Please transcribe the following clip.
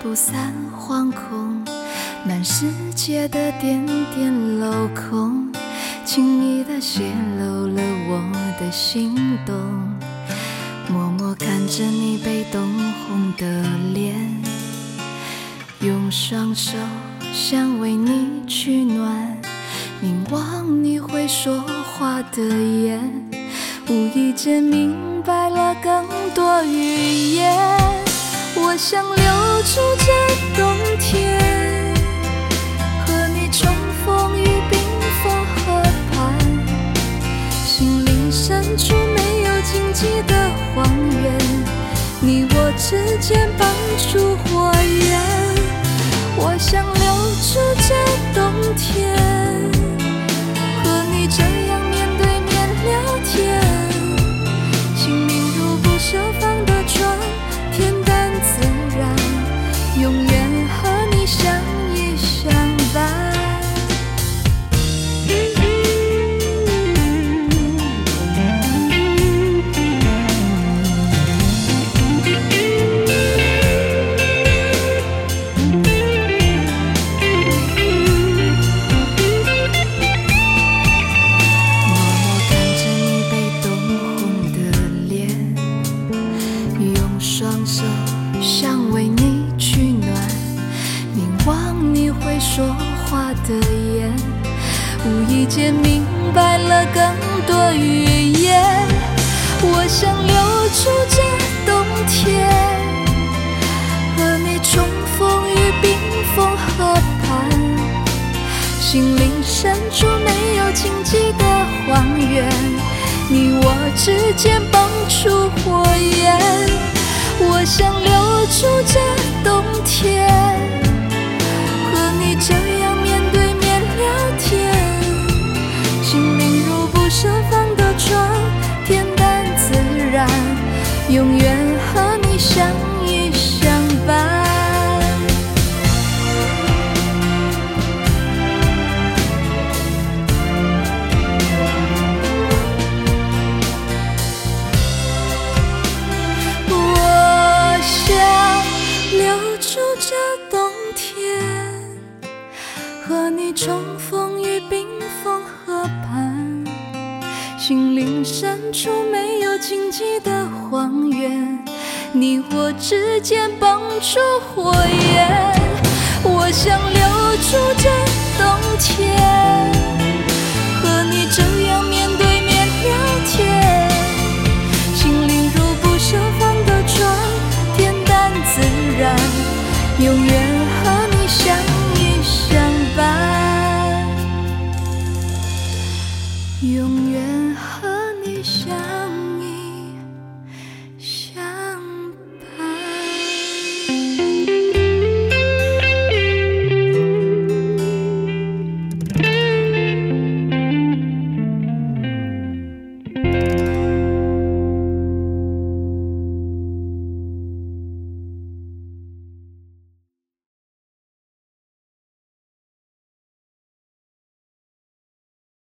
铺散惶恐，满世界的点点镂空，轻易地泄露了我的心动。默默看着你被冻红的脸，用双手想为你取暖，凝望你会说话的眼，无意间明白了更多语言。我想留住这冬天，和你重逢于冰封河畔，心灵深处没有荆棘的荒原，你我之间绑出火焰。我想留住这冬天，和你这样面对面聊天，心灵如不设防的船，恬淡自然，永远和你相依相伴。双手想为你取暖，凝望你会说话的眼，无意间明白了更多语言。我想留住这冬天，和你重逢于冰封河畔，心灵深处没有荆棘的荒原，你我之间绑出火焰。我想留住这冬天，和你这样面对面聊天，心灵如不设防的船，恬淡自然，永远和你相依相伴。这冬天，和你重逢于冰封河畔，心灵深处没有荆棘的荒原，你我之间绑出火焰。我想留住这冬天，和你这样面对面聊天，心灵如不设防的船，恬淡自然，永远